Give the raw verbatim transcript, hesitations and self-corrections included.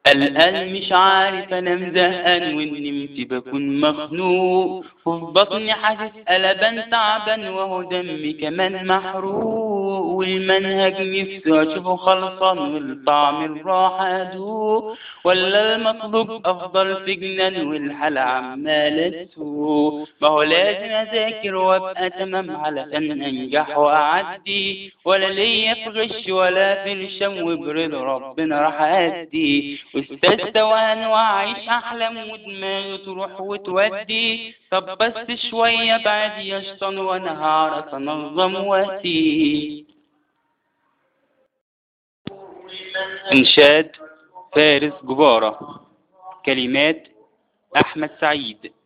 قلقان مش عارف انام زهقان، وان نمت بكون مخنوق، وفي بطني حاسس قلبان تعبان، وهو دمي كمان محروق، والمنهج نفسي اشوفه خلصان، والطعم الراحة ادوق، ولا المطلوب افضل في جنان، والحالة عمالة تسوق. ما هو لازم اذاكر وابقى تمام علشان انجح واعدي، ولا ليا في غش ولا في الشم، وبرضا ربنا راح ادي، واستاذ توان واعيش احلام، ودماغي تروح وتودي. طب بس شوية بعد يا شيطان، وانا هعرف انظم وقتي. انشاد فارس جبارة، كلمات احمد سعيد.